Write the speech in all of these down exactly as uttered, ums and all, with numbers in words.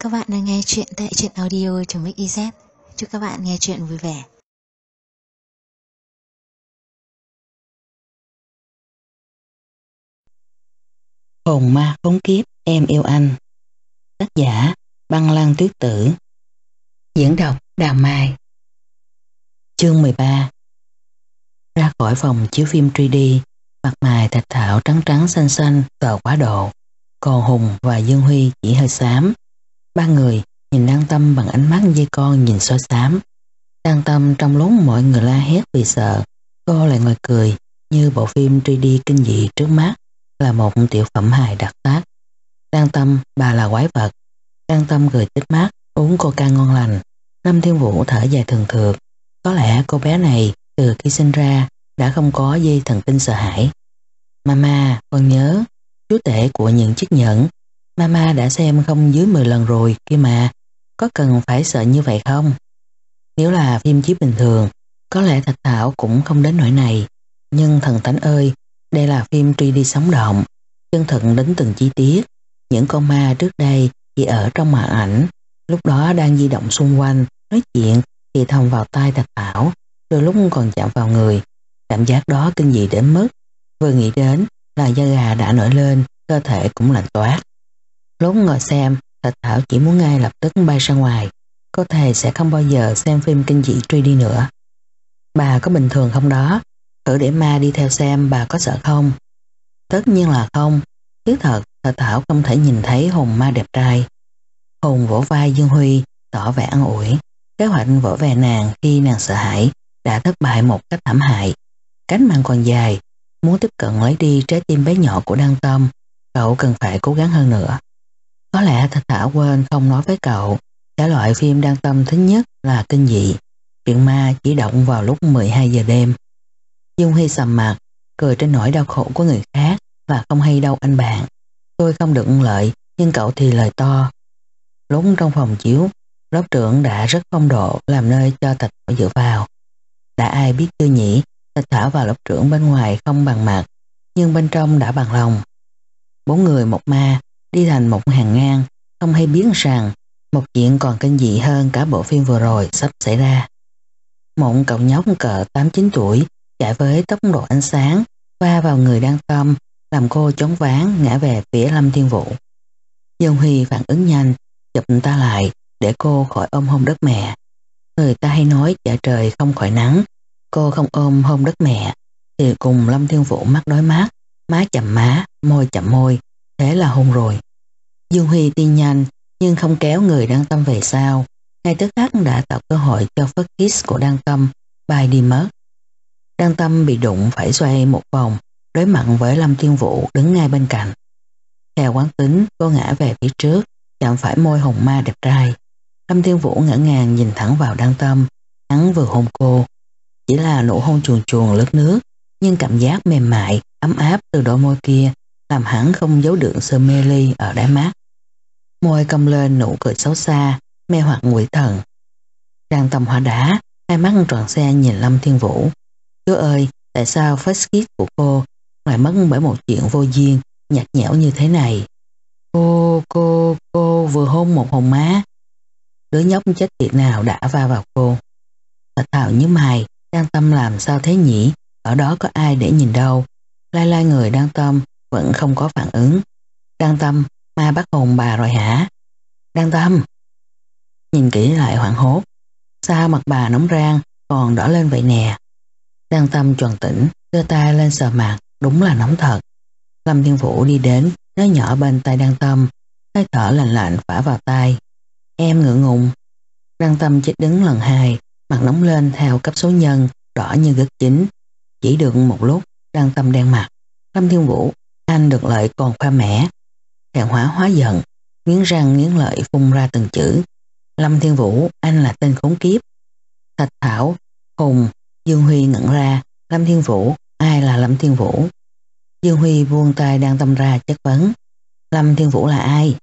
Các bạn đang nghe chuyện tại truyện audio.mix.iz. Chúc các bạn nghe chuyện vui vẻ. Hồn ma khốn kiếp em yêu anh. Tác giả Băng Lan Tuyết Tử. Diễn đọc Đào Mai. Chương mười ba. Ra khỏi phòng chiếu phim ba D, mặt mày Thạch Thảo trắng trắng xanh xanh tờ quá độ, còn Hùng và Dương Huy chỉ hơi xám. Ba người nhìn Đăng Tâm bằng ánh mắt dây con nhìn soi xám. Đăng Tâm trong lúc mọi người la hét vì sợ, cô lại ngồi cười như bộ phim ba D kinh dị trước mắt là một tiểu phẩm hài đặc sắc. Đăng Tâm, bà là quái vật. Đăng Tâm cười tít mắt, uống coca ngon lành. Lâm Thiên Vũ thở dài thường thượt. Có lẽ cô bé này từ khi sinh ra đã không có dây thần kinh sợ hãi. Mama, con nhớ chú tể của những chiếc nhẫn. Mama đã xem không dưới mười lần rồi kia mà. Có cần phải sợ như vậy không? Nếu là phim chiếu bình thường, có lẽ Thạch Thảo cũng không đến nỗi này. Nhưng thần thánh ơi, đây là phim ba D sống động, chân thực đến từng chi tiết. Những con ma trước đây chỉ ở trong màn ảnh, lúc đó đang di động xung quanh, nói chuyện thì thầm vào tai Thạch Thảo, đôi lúc còn chạm vào người. Cảm giác đó kinh dị đến mức vừa nghĩ đến là da gà đã nổi lên, cơ thể cũng lạnh toát. Lúc ngồi xem, Thạch Thảo chỉ muốn ngay lập tức bay ra ngoài. Có thể sẽ không bao giờ xem phim kinh dị ba D nữa. Bà có bình thường không đó? Thử để ma đi theo xem bà có sợ không? Tất nhiên là không. Chứ thật, Thạch Thảo không thể nhìn thấy hồn ma đẹp trai. Hùng vỗ vai Dương Huy, tỏ vẻ an ủi. Kế hoạch vỗ về nàng khi nàng sợ hãi đã thất bại một cách thảm hại. Cánh mang còn dài, muốn tiếp cận lấy đi trái tim bé nhỏ của Đăng Tâm, cậu cần phải cố gắng hơn nữa. Có lẽ Thạch Thảo quên không nói với cậu, thể loại phim Đăng Tâm thích nhất là kinh dị. Chuyện ma chỉ động vào lúc mười hai giờ đêm. Dương Huy sầm mặt, cười trên nỗi đau khổ của người khác và không hay đâu anh bạn. Tôi không được lợi, nhưng cậu thì lời to. Lúc trong phòng chiếu, lớp trưởng đã rất phong độ làm nơi cho Thạch Thảo dựa vào. Đã ai biết chưa nhỉ, Thạch Thảo và lớp trưởng bên ngoài không bằng mặt, nhưng bên trong đã bằng lòng. Bốn người một ma, đi thành một hàng ngang, không hay biết rằng một chuyện còn kinh dị hơn cả bộ phim vừa rồi sắp xảy ra. Một cậu nhóc cỡ tám chín tuổi chạy với tốc độ ánh sáng va vào người Đăng Tâm, làm cô choáng váng ngã về phía Lâm Thiên Vũ. Dương Huy phản ứng nhanh, chụp ta lại để cô khỏi ôm hôn đất mẹ. Người ta hay nói chợ trời không khỏi nắng, cô không ôm hôn đất mẹ thì cùng Lâm Thiên Vũ mắt đối mắt, má chạm má, môi chạm môi, thế là hôn rồi. Dương Huy tin nhanh nhưng không kéo người Đăng Tâm về sau, ngay tức khắc đã tạo cơ hội cho first kiss của Đăng Tâm bay đi mất. Đăng Tâm bị đụng phải xoay một vòng, đối mặt với Lâm Thiên Vũ đứng ngay bên cạnh. Theo quán tính, cô ngã về phía trước, chạm phải môi hồn ma đẹp trai. Lâm Thiên Vũ ngỡ ngàng nhìn thẳng vào Đăng Tâm, hắn vừa hôn cô. Chỉ là nụ hôn chuồn chuồn lướt nước, nhưng cảm giác mềm mại, ấm áp từ đôi môi kia làm hắn không giấu được sự mê ly ở đáy mắt. Môi cong lên nụ cười xấu xa, mê hoặc quỷ thần. Đăng Tâm hóa đá, hai mắt tròn xe nhìn Lâm Thiên Vũ. Chúa ơi, tại sao first kiss của cô lại mất bởi một chuyện vô duyên, nhạt nhẽo như thế này? Cô, cô, cô vừa hôn một hồn má. Đứa nhóc chết tiệt nào đã va vào cô? Thạch Thảo nhíu mày, Đăng Tâm làm sao thế nhỉ? Ở đó có ai để nhìn đâu? Lai lai người Đăng Tâm vẫn không có phản ứng. Đăng Tâm, ma bắt hồn bà rồi hả? Đăng Tâm! Nhìn kỹ lại hoảng hốt. Sao mặt bà nóng rang còn đỏ lên vậy nè? Đăng Tâm tròn tỉnh, đưa tay lên sờ mặt, đúng là nóng thật. Lâm Thiên Vũ đi đến, nói nhỏ bên tay Đăng Tâm, hơi thở lạnh lạnh phả vào tai. Em ngượng ngùng. Đăng Tâm chết đứng lần hai, mặt nóng lên theo cấp số nhân, đỏ như gất chín. Chỉ được một lúc, Đăng Tâm đen mặt. Lâm Thiên Vũ, anh được lợi còn khoa mẽ. Thẹn hóa hóa giận, nghiến răng nghiến lợi phun ra từng chữ. Lâm Thiên Vũ, anh là tên khốn kiếp. Thạch Thảo, Hùng, Dương Huy ngẩn ra. Lâm Thiên Vũ, ai là Lâm Thiên Vũ? Dương Huy buông tay Đăng Tâm ra chất vấn. Lâm Thiên Vũ là ai?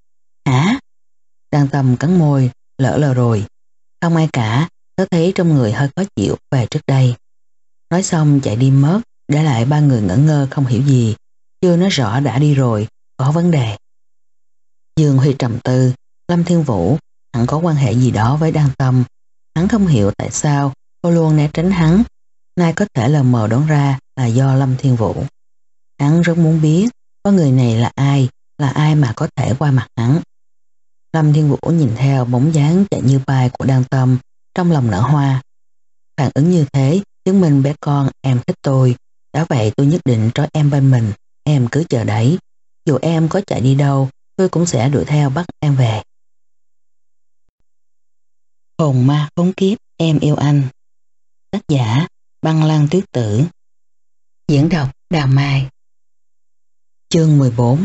Hả? Đăng Tâm cắn môi, lỡ lờ rồi. Không ai cả, tớ thấy trong người hơi khó chịu về trước đây. Nói xong chạy đi mất, để lại ba người ngỡ ngơ không hiểu gì. Chưa nói rõ đã đi rồi, có vấn đề. Dương Huy trầm tư, Lâm Thiên Vũ hẳn có quan hệ gì đó với Đan Tâm. Hắn không hiểu tại sao cô luôn né tránh hắn, nay có thể lờ mờ đoán ra là do Lâm Thiên Vũ. Hắn rất muốn biết có người này là ai, là ai mà có thể qua mặt hắn. Lâm Thiên Vũ nhìn theo bóng dáng chạy như bay của Đan Tâm, trong lòng nở hoa. Phản ứng như thế chứng minh bé con em thích tôi, đã vậy tôi nhất định trói em bên mình, em cứ chờ đấy. Dù em có chạy đi đâu, tôi cũng sẽ đuổi theo bắt em về. Hồn ma khốn kiếp, em yêu anh. Tác giả Băng Lan Tuyết Tử. Diễn đọc Đào Mai. Chương mười bốn.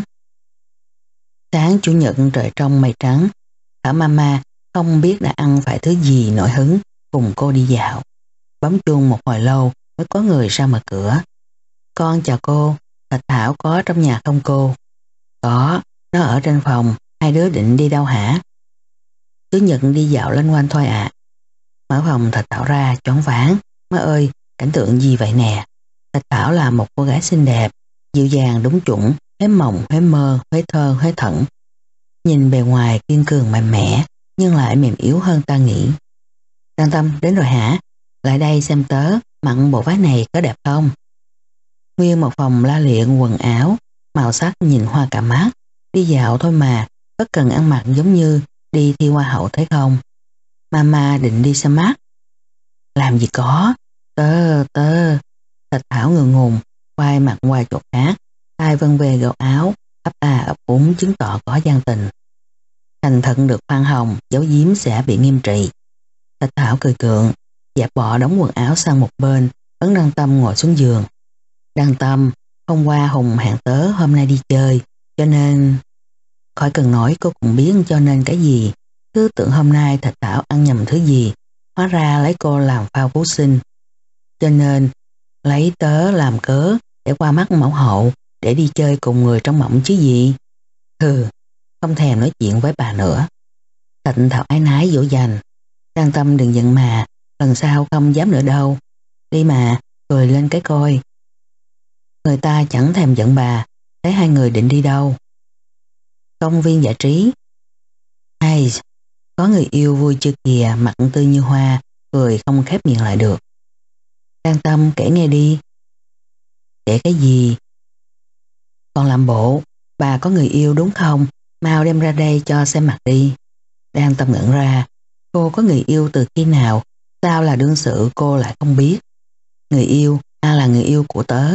Sáng chủ nhật trời trong mây trắng, Thảo Mama không biết đã ăn phải thứ gì nổi hứng, cùng cô đi dạo. Bấm chuông một hồi lâu mới có người ra mở cửa. Con chào cô, Thạch Thảo có trong nhà không cô? Có, nó ở trên phòng, hai đứa định đi đâu hả? Chủ nhật đi dạo lên quanh thôi ạ. À. Mở phòng Thạch Thảo ra choáng váng. Má ơi, cảnh tượng gì vậy nè? Thạch Thảo là một cô gái xinh đẹp, dịu dàng đúng chuẩn, huế mộng, huế mơ, huế thơ, huế thẫn. Nhìn bề ngoài kiên cường mạnh mẽ, nhưng lại mềm yếu hơn ta nghĩ. Đan Tâm đến rồi hả? Lại đây xem tớ, mặn bộ váy này có đẹp không? Nguyên một phòng la liện quần áo, màu sắc nhìn hoa cả mắt. Đi dạo thôi mà, bất cần ăn mặc giống như đi thi hoa hậu thấy không? Mama định đi xem mắt. Làm gì có, tớ, tớ. Thạch Thảo ngượng ngùng, quay mặt qua chỗ khác, tay vân về gạo áo, ấp a ấp úng chứng tỏ có gian tình. Thành thận được khoan hồng, giấu giếm sẽ bị nghiêm trị. Thạch Thảo cười cượng, dẹp bỏ đóng quần áo sang một bên, ấn Đan Tâm ngồi xuống giường. Đan Tâm, hôm qua Hùng hẹn tớ hôm nay đi chơi, cho nên... Khỏi cần nói cô cũng biết cho nên cái gì. Cứ tưởng hôm nay Thạch Thảo ăn nhầm thứ gì, hóa ra lấy cô làm phao cứu sinh. Cho nên lấy tớ làm cớ để qua mắt mẫu hậu, để đi chơi cùng người trong mộng chứ gì. Hừ, không thèm nói chuyện với bà nữa. Thạch Thảo ái nái dỗ dành. Đan Tâm đừng giận mà, lần sau không dám nữa đâu. Đi mà, cười lên cái coi. Người ta chẳng thèm giận bà, thấy hai người định đi đâu. Công viên giải trí. Hay, có người yêu vui chưa kìa, mặt tươi như hoa, cười không khép miệng lại được. Đan Tâm kể nghe đi. Kể cái gì? Còn làm bộ, bà có người yêu đúng không? Mau đem ra đây cho xem mặt đi. Đan Tâm ngẩn ra, cô có người yêu từ khi nào? Sao là đương sự cô lại không biết? Người yêu, ai là người yêu của tớ?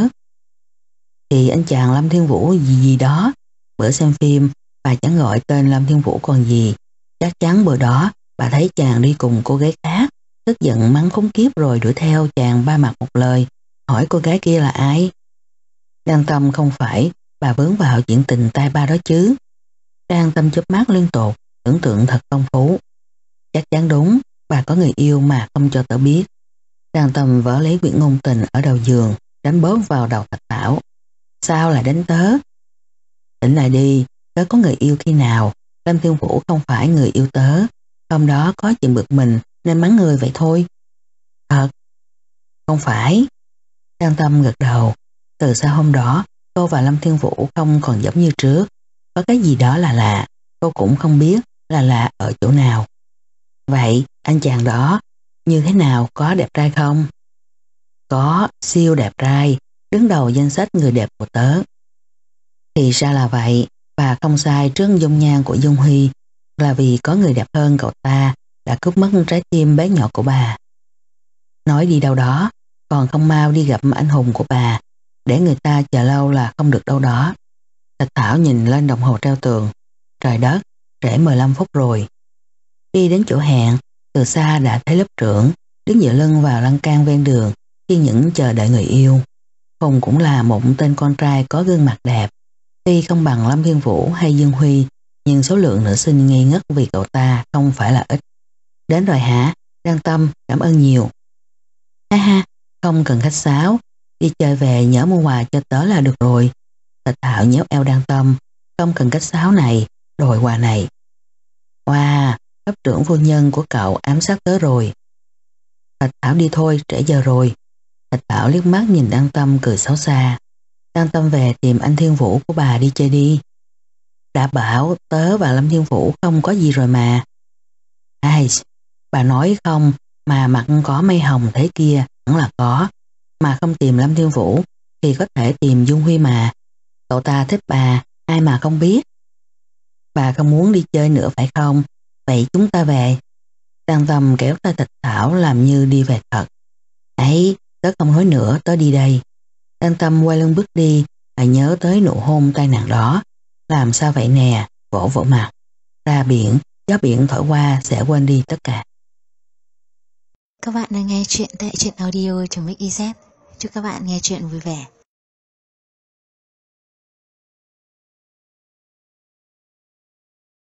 Thì anh chàng Lâm Thiên Vũ gì gì đó. Bữa xem phim, bà chẳng gọi tên Lâm Thiên Vũ còn gì. Chắc chắn bữa đó, bà thấy chàng đi cùng cô gái khác, tức giận mắng khốn kiếp rồi đuổi theo chàng ba mặt một lời, hỏi cô gái kia là ai. Đan Tâm không phải, bà vướng vào chuyện tình tai ba đó chứ. Đan Tâm chớp mắt liên tục, tưởng tượng thật phong phú. Chắc chắn đúng, bà có người yêu mà không cho tớ biết. Đan Tâm vỡ lấy quyển ngôn tình ở đầu giường, đánh bóp vào đầu Thạch Thảo. Sao lại đánh tớ? Tỉnh lại đi, tớ có người yêu khi nào? Lâm Thiên Vũ không phải người yêu tớ. Hôm đó có chuyện bực mình nên mắng người vậy thôi. Thật? Không phải. Đan Tâm gật đầu. Từ sau hôm đó, cô và Lâm Thiên Vũ không còn giống như trước. Có cái gì đó là lạ, cô cũng không biết là lạ ở chỗ nào. Vậy, anh chàng đó, như thế nào, có đẹp trai không? Có, siêu đẹp trai, đứng đầu danh sách người đẹp của tớ. Thì ra là vậy, bà không sai trước dung nhan của Dung Huy, là vì có người đẹp hơn cậu ta đã cướp mất trái tim bé nhỏ của bà. Nói đi đâu đó, còn không mau đi gặp anh hùng của bà, để người ta chờ lâu là không được đâu đó. Thạch Thảo nhìn lên đồng hồ treo tường. Trời đất, trễ mười lăm phút rồi. Đi đến chỗ hẹn, từ xa đã thấy lớp trưởng đứng dựa lưng vào lan can ven đường, kiên nhẫn chờ đợi người yêu. Hùng cũng là một tên con trai có gương mặt đẹp. Tuy không bằng Lâm Thiên Vũ hay Dương Huy, nhưng số lượng nữ sinh ngây ngất vì cậu ta không phải là ít. Đến rồi hả? Đan Tâm, cảm ơn nhiều. Ha ha, không cần khách sáo, đi chơi về nhớ mua quà cho tớ là được rồi. Thạch Thảo nhéo eo Đan Tâm, không cần khách sáo này, đòi quà này. Wow, cấp trưởng phu nhân của cậu ám sát tớ rồi. Thạch Thảo đi thôi, trễ giờ rồi. Thạch Thảo liếc mắt nhìn Đan Tâm cười xấu xa. Đan Tâm về tìm anh Thiên Vũ của bà đi chơi đi. đã bảo tớ và Lâm Thiên Vũ không có gì rồi mà. Ai, bà nói không mà mặt có mây hồng thế kia, hẳn là có. Mà không tìm Lâm Thiên Vũ thì có thể tìm Dung Huy mà. Cậu ta thích bà, ai mà không biết. Bà không muốn đi chơi nữa phải không? Vậy chúng ta về. Đăng Tâm kéo tay Tịch Thảo làm như đi về thật. Ấy, tớ không nói nữa, tớ đi đây. Đăng Tâm quay lưng bước đi, lại nhớ tới nụ hôn tai nạn đó. Làm sao vậy nè, vỗ vỗ mặt. Ra biển, gió biển thổi qua sẽ quên đi tất cả. Các bạn đang nghe chuyện tại truyện audio.mixyz. Chúc các bạn nghe chuyện vui vẻ.